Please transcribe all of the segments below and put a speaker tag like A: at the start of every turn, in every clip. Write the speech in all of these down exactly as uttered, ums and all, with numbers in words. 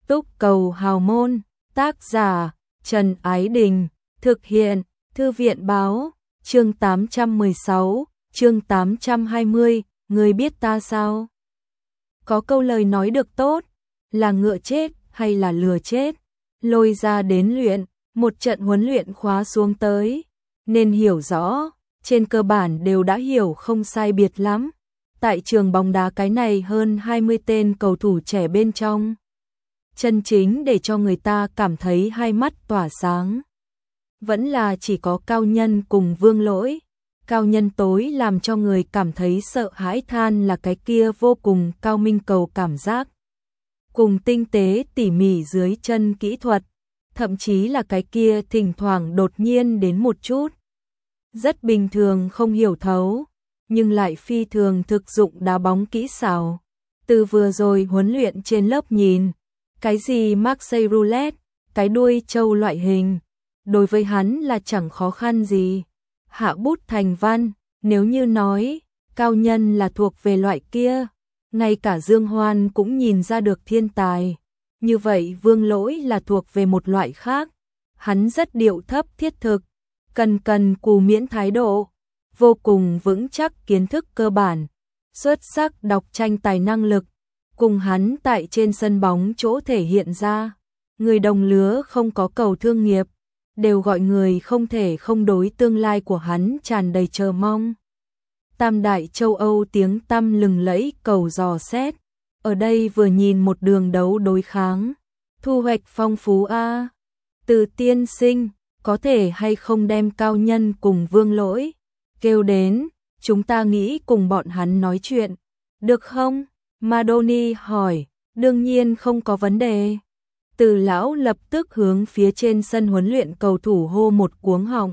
A: Túc Cầu Hào Môn, tác giả Trần Ái Đình, thực hiện Thư viện Báo, chương tám trăm mười sáu, chương tám trăm hai mươi, người biết ta sao? Có câu lời nói được tốt, là ngựa chết hay là lừa chết, lôi ra đến luyện, một trận huấn luyện khóa xuống tới, nên hiểu rõ, trên cơ bản đều đã hiểu không sai biệt lắm. Tại trường bóng đá cái này hơn hai mươi tên cầu thủ trẻ bên trong, chân chính để cho người ta cảm thấy hai mắt tỏa sáng. Vẫn là chỉ có Cao Nhân cùng Vương Lỗi. Cao Nhân tối làm cho người cảm thấy sợ hãi than là cái kia vô cùng cao minh cầu cảm giác, cùng tinh tế tỉ mỉ dưới chân kỹ thuật, thậm chí là cái kia thỉnh thoảng đột nhiên đến một chút rất bình thường không hiểu thấu, nhưng lại phi thường thực dụng đá bóng kỹ xảo. Từ vừa rồi huấn luyện trên lớp nhìn, cái gì Marseille roulette, cái đuôi trâu loại hình, đối với hắn là chẳng khó khăn gì. Hạ bút thành văn, nếu như nói, Cao Nhân là thuộc về loại kia, ngay cả Dương Hoan cũng nhìn ra được thiên tài. Như vậy Vương Lỗi là thuộc về một loại khác, hắn rất điệu thấp thiết thực, cần cần cù miễn thái độ, vô cùng vững chắc kiến thức cơ bản, xuất sắc đọc tranh tài năng lực, cùng hắn tại trên sân bóng chỗ thể hiện ra. Người đồng lứa không có cầu thương nghiệp, đều gọi người không thể không đối tương lai của hắn tràn đầy chờ mong. Tam đại châu Âu tiếng tăm lừng lẫy cầu dò xét, ở đây vừa nhìn một đường đấu đối kháng, thu hoạch phong phú a. Từ tiên sinh, có thể hay không đem Cao Nhân cùng Vương Lỗi kêu đến, chúng ta nghĩ cùng bọn hắn nói chuyện, được không? Madoni hỏi, đương nhiên không có vấn đề. Từ lão lập tức hướng phía trên sân huấn luyện cầu thủ hô một cuống họng.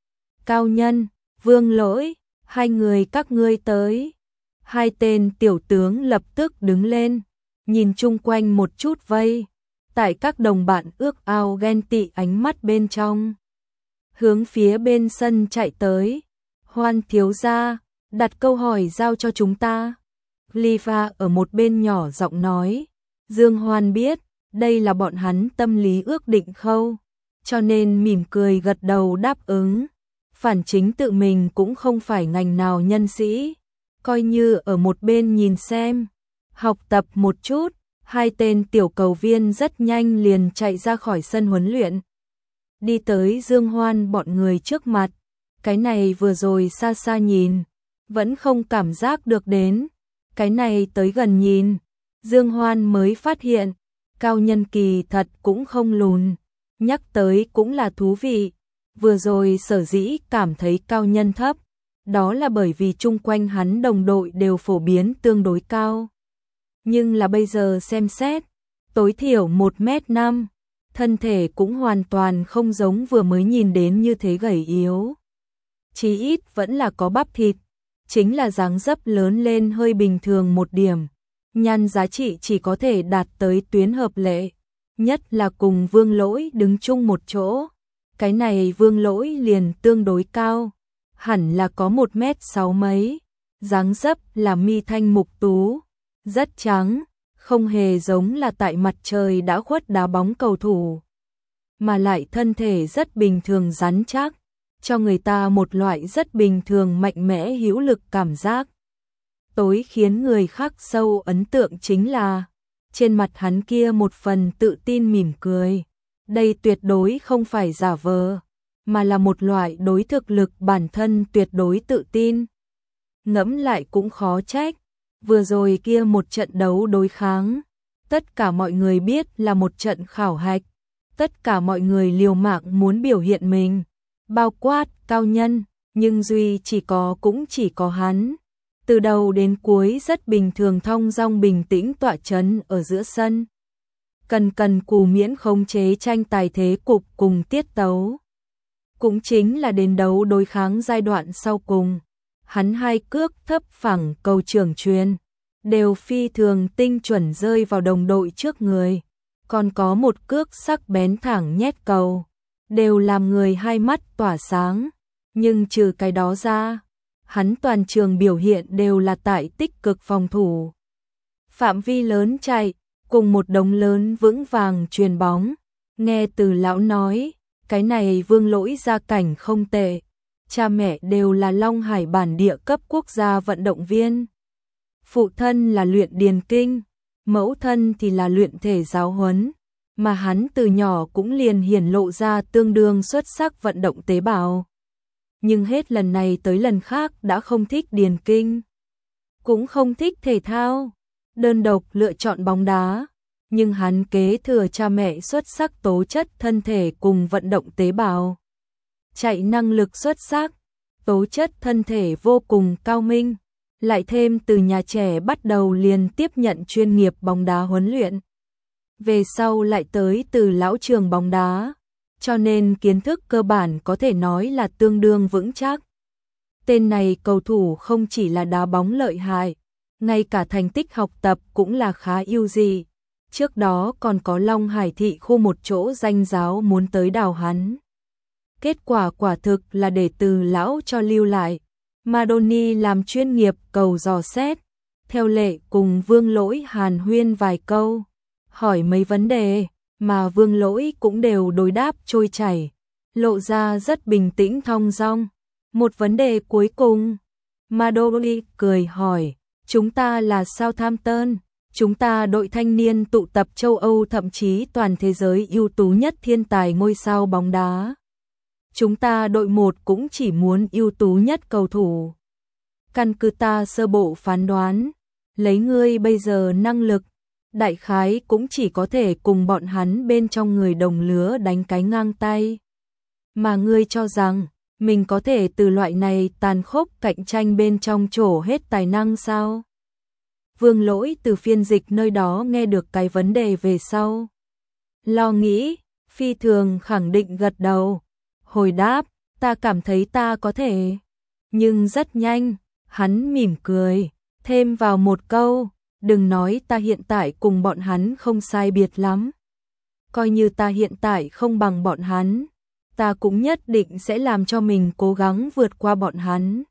A: Cao Nhân, Vương Lỗi, hai người các ngươi tới. Hai tên tiểu tướng lập tức đứng lên, nhìn chung quanh một chút vây, tại các đồng bạn ước ao ghen tị ánh mắt bên trong, hướng phía bên sân chạy tới. Hoan thiếu gia, đặt câu hỏi giao cho chúng ta. Liva ở một bên nhỏ giọng nói, Dương Hoan biết, đây là bọn hắn tâm lý ước định khâu, cho nên mỉm cười gật đầu đáp ứng. Phản chính tự mình cũng không phải ngành nào nhân sĩ, coi như ở một bên nhìn xem, học tập một chút. Hai tên tiểu cầu viên rất nhanh liền chạy ra khỏi sân huấn luyện, đi tới Dương Hoan bọn người trước mặt. Cái này vừa rồi xa xa nhìn, vẫn không cảm giác được đến. Cái này tới gần nhìn, Dương Hoan mới phát hiện, Cao Nhân kỳ thật cũng không lùn. Nhắc tới cũng là thú vị, vừa rồi sở dĩ cảm thấy Cao Nhân thấp, đó là bởi vì chung quanh hắn đồng đội đều phổ biến tương đối cao. Nhưng là bây giờ xem xét, tối thiểu một mét năm, thân thể cũng hoàn toàn không giống vừa mới nhìn đến như thế gầy yếu. Chí ít vẫn là có bắp thịt, chính là dáng dấp lớn lên hơi bình thường một điểm, nhan giá trị chỉ có thể đạt tới tuyến hợp lệ, nhất là cùng Vương Lỗi đứng chung một chỗ. Cái này Vương Lỗi liền tương đối cao, hẳn là có một mét sáu mấy, dáng dấp là mi thanh mục tú, rất trắng, không hề giống là tại mặt trời đã khuất đá bóng cầu thủ, mà lại thân thể rất bình thường rắn chắc, cho người ta một loại rất bình thường mạnh mẽ hữu lực cảm giác. Tối khiến người khác sâu ấn tượng chính là, trên mặt hắn kia một phần tự tin mỉm cười. Đây tuyệt đối không phải giả vờ, mà là một loại đối thực lực bản thân tuyệt đối tự tin. Ngẫm lại cũng khó trách, vừa rồi kia một trận đấu đối kháng, tất cả mọi người biết là một trận khảo hạch, tất cả mọi người liều mạng muốn biểu hiện mình, bao quát Cao Nhân, nhưng duy chỉ có cũng chỉ có hắn. Từ đầu đến cuối rất bình thường thong dong bình tĩnh tọa chấn ở giữa sân, cần cần cù miễn khống chế tranh tài thế cục cùng tiết tấu. Cũng chính là đến đấu đối kháng giai đoạn sau cùng, hắn hai cước thấp phẳng cầu trưởng truyền, đều phi thường tinh chuẩn rơi vào đồng đội trước người, còn có một cước sắc bén thẳng nhét cầu, đều làm người hai mắt tỏa sáng. Nhưng trừ cái đó ra, hắn toàn trường biểu hiện đều là tại tích cực phòng thủ, phạm vi lớn chạy, cùng một đống lớn vững vàng chuyền bóng. Nghe Từ lão nói, cái này Vương Lỗi gia cảnh không tệ, cha mẹ đều là Long Hải bản địa cấp quốc gia vận động viên. Phụ thân là luyện điền kinh, mẫu thân thì là luyện thể giáo huấn, mà hắn từ nhỏ cũng liền hiển lộ ra tương đương xuất sắc vận động tế bào. Nhưng hết lần này tới lần khác đã không thích điền kinh, cũng không thích thể thao, đơn độc lựa chọn bóng đá. Nhưng hắn kế thừa cha mẹ xuất sắc tố chất thân thể cùng vận động tế bào. Chạy năng lực xuất sắc, tố chất thân thể vô cùng cao minh, lại thêm từ nhà trẻ bắt đầu liền tiếp nhận chuyên nghiệp bóng đá huấn luyện. Về sau lại tới Từ lão trường bóng đá, cho nên kiến thức cơ bản có thể nói là tương đương vững chắc. Tên này cầu thủ không chỉ là đá bóng lợi hại, ngay cả thành tích học tập cũng là khá ưu dị. Trước đó còn có Long Hải thị khu một chỗ danh giáo muốn tới đào hắn. Kết quả quả thực là để Từ lão cho lưu lại. Madoni làm chuyên nghiệp cầu dò xét, theo lệ cùng Vương Lỗi hàn huyên vài câu, hỏi mấy vấn đề, mà Vương Lỗi cũng đều đối đáp trôi chảy, lộ ra rất bình tĩnh thong dong. Một vấn đề cuối cùng, Madoni cười hỏi, chúng ta là Southampton, chúng ta đội thanh niên tụ tập châu Âu thậm chí toàn thế giới ưu tú nhất thiên tài ngôi sao bóng đá. Chúng ta đội một cũng chỉ muốn ưu tú nhất cầu thủ. Căn cứ ta sơ bộ phán đoán, lấy ngươi bây giờ năng lực, đại khái cũng chỉ có thể cùng bọn hắn bên trong người đồng lứa đánh cái ngang tay. Mà ngươi cho rằng, mình có thể từ loại này tàn khốc cạnh tranh bên trong trổ hết tài năng sao? Vương Lỗi từ phiên dịch nơi đó nghe được cái vấn đề về sau. Lo nghĩ, phi thường khẳng định gật đầu. Hồi đáp, ta cảm thấy ta có thể. Nhưng rất nhanh, hắn mỉm cười, thêm vào một câu, đừng nói ta hiện tại cùng bọn hắn không sai biệt lắm. Coi như ta hiện tại không bằng bọn hắn, ta cũng nhất định sẽ làm cho mình cố gắng vượt qua bọn hắn.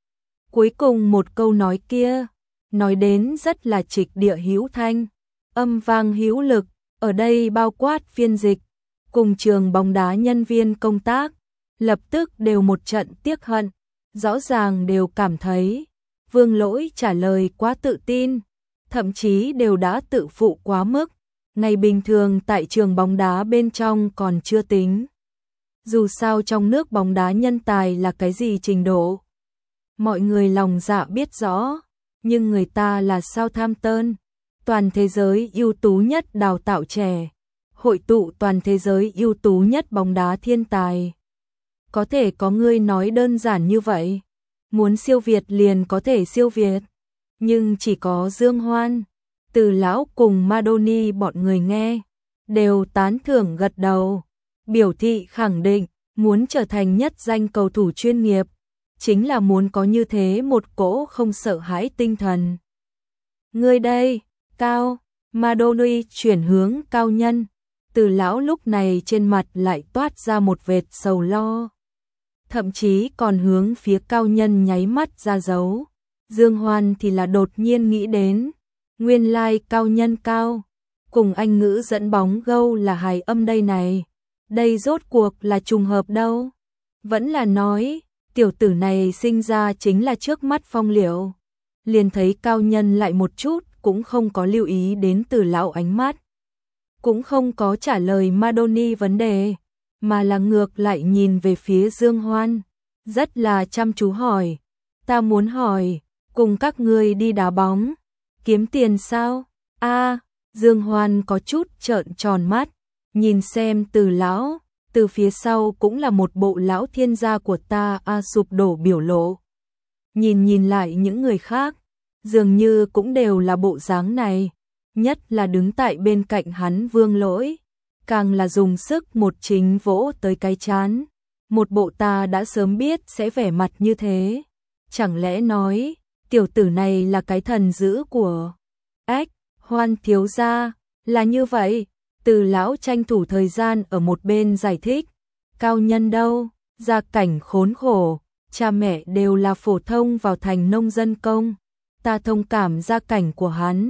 A: Cuối cùng một câu nói kia, nói đến rất là trịch địa hữu thanh, âm vang hữu lực, ở đây bao quát phiên dịch, cùng trường bóng đá nhân viên công tác, lập tức đều một trận tiếc hận, rõ ràng đều cảm thấy Vương Lỗi trả lời quá tự tin, thậm chí đều đã tự phụ quá mức, ngày bình thường tại trường bóng đá bên trong còn chưa tính. Dù sao trong nước bóng đá nhân tài là cái gì trình độ, mọi người lòng dạ biết rõ, nhưng người ta là Southampton, toàn thế giới ưu tú nhất đào tạo trẻ, hội tụ toàn thế giới ưu tú nhất bóng đá thiên tài. Có thể có người nói đơn giản như vậy, muốn siêu việt liền có thể siêu việt, nhưng chỉ có Dương Hoan, Từ lão cùng Madoni bọn người nghe, đều tán thưởng gật đầu, biểu thị khẳng định, muốn trở thành nhất danh cầu thủ chuyên nghiệp, chính là muốn có như thế một cỗ không sợ hãi tinh thần. Người đây, Cao, Madoni chuyển hướng Cao Nhân, Từ lão lúc này trên mặt lại toát ra một vệt sầu lo. Thậm chí còn hướng phía Cao Nhân nháy mắt ra dấu. Dương Hoan thì là đột nhiên nghĩ đến, nguyên lai like Cao Nhân Cao, cùng Anh ngữ dẫn bóng gâu là hài âm đây này. Đây rốt cuộc là trùng hợp đâu. Vẫn là nói, tiểu tử này sinh ra chính là trước mắt Phong Liễu. Liền thấy Cao Nhân lại một chút cũng không có lưu ý đến Từ lão ánh mắt, cũng không có trả lời Madoni vấn đề, mà là ngược lại nhìn về phía Dương Hoan, rất là chăm chú hỏi, ta muốn hỏi, cùng các ngươi đi đá bóng, kiếm tiền sao? A, Dương Hoan có chút trợn tròn mắt, nhìn xem Từ lão, từ phía sau cũng là một bộ lão thiên gia của ta a sụp đổ biểu lộ. Nhìn nhìn lại những người khác, dường như cũng đều là bộ dáng này, nhất là đứng tại bên cạnh hắn Vương Lỗi, càng là dùng sức một chính vỗ tới cái chán, một bộ ta đã sớm biết sẽ vẻ mặt như thế. Chẳng lẽ nói, tiểu tử này là cái thần dữ của Ách, Hoan thiếu gia, là như vậy. Từ lão tranh thủ thời gian ở một bên giải thích, Cao Nhân đâu, gia cảnh khốn khổ, cha mẹ đều là phổ thông vào thành nông dân công, ta thông cảm gia cảnh của hắn,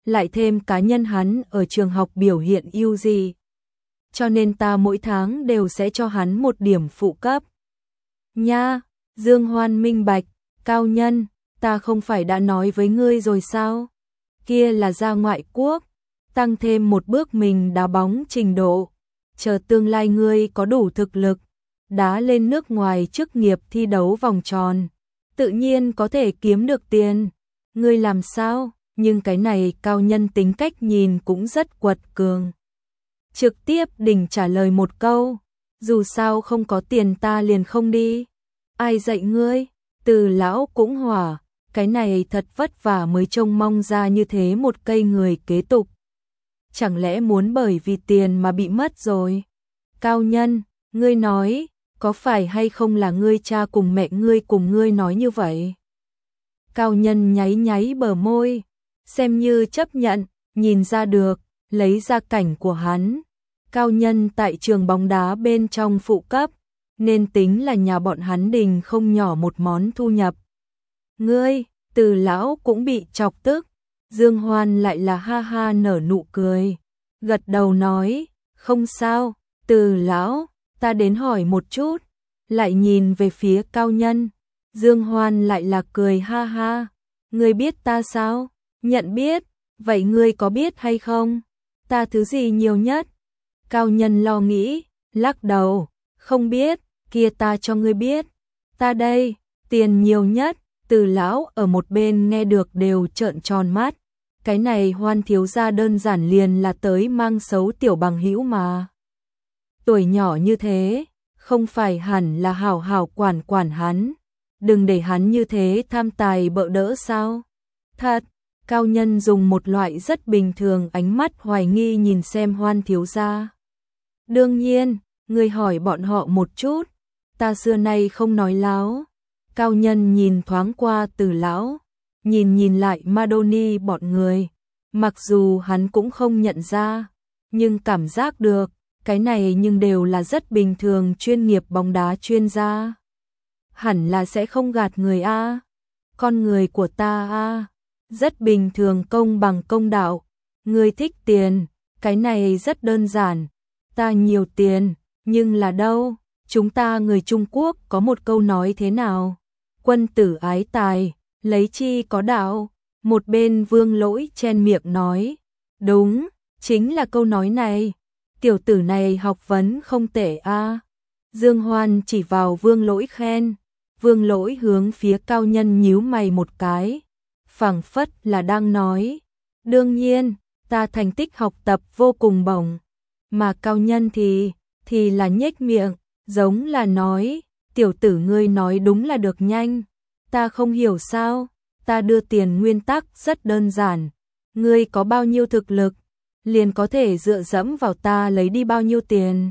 A: lại thêm cá nhân hắn ở trường học biểu hiện ưu dị. Cho nên ta mỗi tháng đều sẽ cho hắn một điểm phụ cấp. Nha, Dương Hoan minh bạch, Cao Nhân, ta không phải đã nói với ngươi rồi sao? Kia là ra ngoại quốc, tăng thêm một bước mình đá bóng trình độ. Chờ tương lai ngươi có đủ thực lực, đá lên nước ngoài chức nghiệp thi đấu vòng tròn, tự nhiên có thể kiếm được tiền. Ngươi làm sao? Nhưng cái này Cao Nhân tính cách nhìn cũng rất quật cường. Trực tiếp đỉnh trả lời một câu, dù sao không có tiền ta liền không đi. Ai dạy ngươi? Từ lão cũng hỏa, cái này thật vất vả mới trông mong ra như thế một cây người kế tục. Chẳng lẽ muốn bởi vì tiền mà bị mất rồi? Cao Nhân, ngươi nói, có phải hay không là ngươi cha cùng mẹ ngươi cùng ngươi nói như vậy? Cao Nhân nháy nháy bờ môi, xem như chấp nhận, nhìn ra được, lấy ra cảnh của hắn. Cao Nhân tại trường bóng đá bên trong phụ cấp, nên tính là nhà bọn hắn đình không nhỏ một món thu nhập. Ngươi, Từ lão cũng bị chọc tức, Dương Hoan lại là ha ha nở nụ cười, gật đầu nói, không sao, Từ lão, ta đến hỏi một chút, lại nhìn về phía Cao Nhân, Dương Hoan lại là cười ha ha, ngươi biết ta sao? Nhận biết, vậy ngươi có biết hay không? Ta thứ gì nhiều nhất? Cao Nhân lo nghĩ, lắc đầu, không biết, kia ta cho ngươi biết, ta đây, tiền nhiều nhất. Từ lão ở một bên nghe được đều trợn tròn mắt, cái này Hoan thiếu gia đơn giản liền là tới mang xấu tiểu bằng hữu mà. Tuổi nhỏ như thế, không phải hẳn là hảo hảo quản quản hắn, đừng để hắn như thế tham tài bợ đỡ sao? Thật, Cao Nhân dùng một loại rất bình thường ánh mắt hoài nghi nhìn xem Hoan thiếu gia. Đương nhiên, ngươi hỏi bọn họ một chút, ta xưa nay không nói láo. Cao Nhân nhìn thoáng qua Từ lão, nhìn nhìn lại Madoni bọn người, mặc dù hắn cũng không nhận ra, nhưng cảm giác được, cái này nhưng đều là rất bình thường chuyên nghiệp bóng đá chuyên gia. Hẳn là sẽ không gạt người a, con người của ta a, rất bình thường công bằng công đạo, ngươi thích tiền, cái này rất đơn giản, ta nhiều tiền, nhưng là đâu, chúng ta người Trung Quốc có một câu nói thế nào? Quân tử ái tài, lấy chi có đạo. Một bên Vương Lỗi chen miệng nói, đúng, chính là câu nói này. Tiểu tử này học vấn không tệ a. Dương Hoan chỉ vào Vương Lỗi khen, Vương Lỗi hướng phía Cao Nhân nhíu mày một cái, phảng phất là đang nói, đương nhiên, ta thành tích học tập vô cùng bổng, mà Cao Nhân thì, thì là nhếch miệng, giống là nói, tiểu tử ngươi nói đúng là được nhanh, ta không hiểu sao, ta đưa tiền nguyên tắc rất đơn giản, ngươi có bao nhiêu thực lực, liền có thể dựa dẫm vào ta lấy đi bao nhiêu tiền.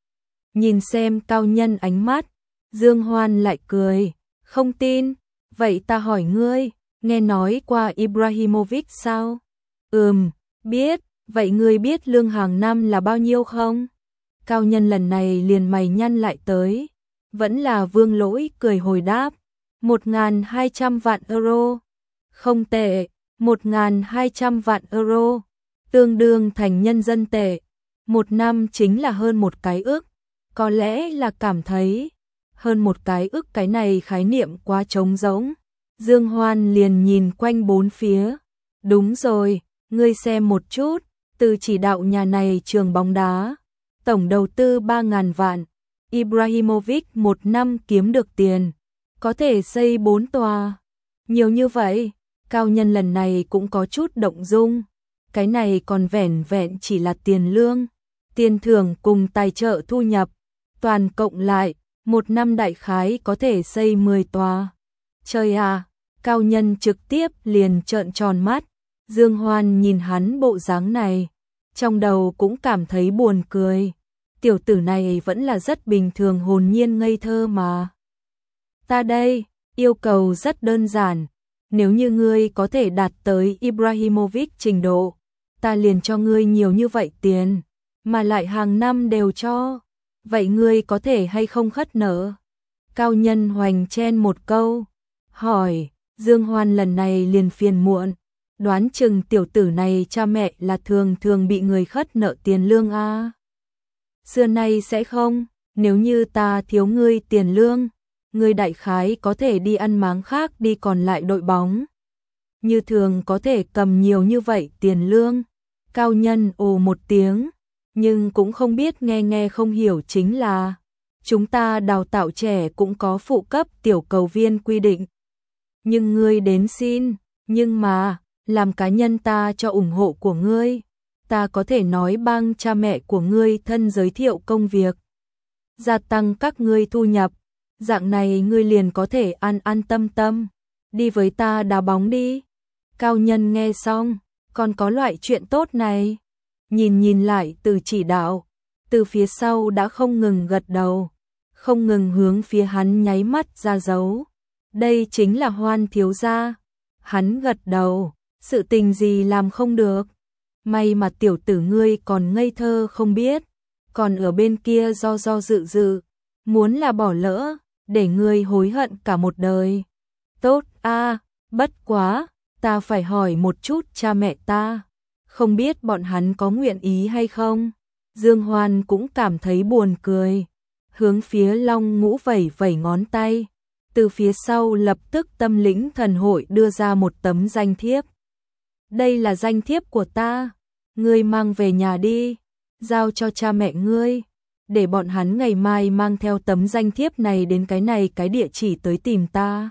A: Nhìn xem Cao Nhân ánh mắt, Dương Hoan lại cười, không tin, vậy ta hỏi ngươi, nghe nói qua Ibrahimovic sao? Ừm, biết, vậy ngươi biết lương hàng năm là bao nhiêu không? Cao Nhân lần này liền mày nhăn lại tới, vẫn là Vương Lỗi cười hồi đáp, một nghìn hai trăm vạn euro. Không tệ, một nghìn hai trăm vạn euro, tương đương thành nhân dân tệ, một năm chính là hơn một cái ức, có lẽ là cảm thấy, hơn một cái ức cái này khái niệm quá trống rỗng. Dương Hoan liền nhìn quanh bốn phía, đúng rồi, ngươi xem một chút, từ chỉ đạo nhà này trường bóng đá, tổng đầu tư ba nghìn vạn, Ibrahimovic một năm kiếm được tiền, có thể xây bốn tòa, nhiều như vậy. Cao Nhân lần này cũng có chút động dung, cái này còn vẻn vẹn chỉ là tiền lương, tiền thưởng cùng tài trợ thu nhập, toàn cộng lại, một năm đại khái có thể xây mười tòa. Trời à, Cao Nhân trực tiếp liền trợn tròn mắt, Dương Hoan nhìn hắn bộ dáng này, trong đầu cũng cảm thấy buồn cười, tiểu tử này vẫn là rất bình thường hồn nhiên ngây thơ mà. Ta đây, yêu cầu rất đơn giản, nếu như ngươi có thể đạt tới Ibrahimovic trình độ, ta liền cho ngươi nhiều như vậy tiền, mà lại hàng năm đều cho, vậy ngươi có thể hay không khất nợ? Cao Nhân hoành chen một câu, hỏi, Dương Hoan lần này liền phiền muộn, Đoán chừng tiểu tử này cha mẹ là thường thường bị người khất nợ tiền lương a. Xưa nay sẽ không, nếu như ta thiếu ngươi tiền lương, ngươi đại khái có thể đi ăn máng khác đi còn lại đội bóng. Như thường có thể cầm nhiều như vậy tiền lương. Cao Nhân ồ một tiếng, nhưng cũng không biết nghe nghe không hiểu chính là chúng ta đào tạo trẻ cũng có phụ cấp tiểu cầu viên quy định. Nhưng ngươi đến xin, nhưng mà, làm cá nhân ta cho ủng hộ của ngươi, ta có thể nói bang cha mẹ của ngươi thân giới thiệu công việc, gia tăng các ngươi thu nhập, dạng này ngươi liền có thể an an tâm tâm, đi với ta đá bóng đi. Cao Nhân nghe xong, còn có loại chuyện tốt này, nhìn nhìn lại từ chỉ đạo, từ phía sau đã không ngừng gật đầu, không ngừng hướng phía hắn nháy mắt ra dấu. Đây chính là Hoan thiếu gia. Hắn gật đầu, sự tình gì làm không được. May mà tiểu tử ngươi còn ngây thơ không biết, còn ở bên kia do do dự dự, muốn là bỏ lỡ, để ngươi hối hận cả một đời. Tốt a, bất quá, ta phải hỏi một chút cha mẹ ta, không biết bọn hắn có nguyện ý hay không. Dương Hoan cũng cảm thấy buồn cười, hướng phía Long Ngũ vẩy vẩy ngón tay. Từ phía sau lập tức Tâm Lĩnh Thần Hội đưa ra một tấm danh thiếp. Đây là danh thiếp của ta, ngươi mang về nhà đi, giao cho cha mẹ ngươi, để bọn hắn ngày mai mang theo tấm danh thiếp này đến cái này cái địa chỉ tới tìm ta.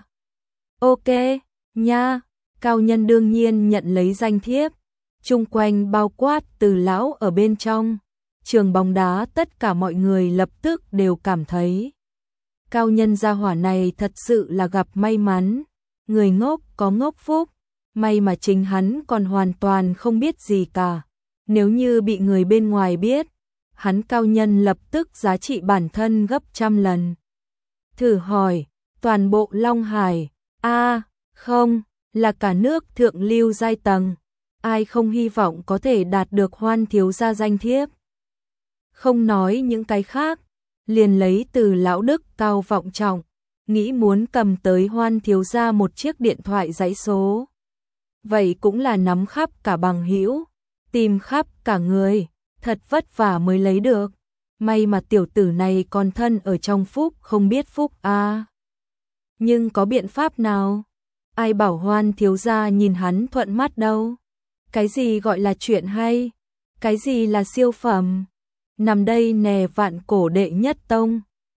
A: Ok, nha. Cao Nhân đương nhiên nhận lấy danh thiếp, chung quanh bao quát Từ lão ở bên trong. Trường bóng đá tất cả mọi người lập tức đều cảm thấy Cao Nhân gia hỏa này thật sự là gặp may mắn, người ngốc có ngốc phúc, may mà chính hắn còn hoàn toàn không biết gì cả. Nếu như bị người bên ngoài biết, hắn Cao Nhân lập tức giá trị bản thân gấp trăm lần. Thử hỏi, toàn bộ Long Hải, a không, là cả nước thượng lưu giai tầng, ai không hy vọng có thể đạt được Hoan thiếu gia danh thiếp. Không nói những cái khác, liền lấy Từ lão Đức cao vọng trọng, nghĩ muốn cầm tới Hoan thiếu gia một chiếc điện thoại dãy số. Vậy cũng là nắm khắp cả bằng hữu, tìm khắp cả người, thật vất vả mới lấy được. May mà tiểu tử này còn thân ở trong phúc không biết phúc a. À. Nhưng có biện pháp nào? Ai bảo Hoan thiếu gia nhìn hắn thuận mắt đâu? Cái gì gọi là chuyện hay? Cái gì là siêu phẩm? Nằm đây nè vạn cổ đệ nhất tông.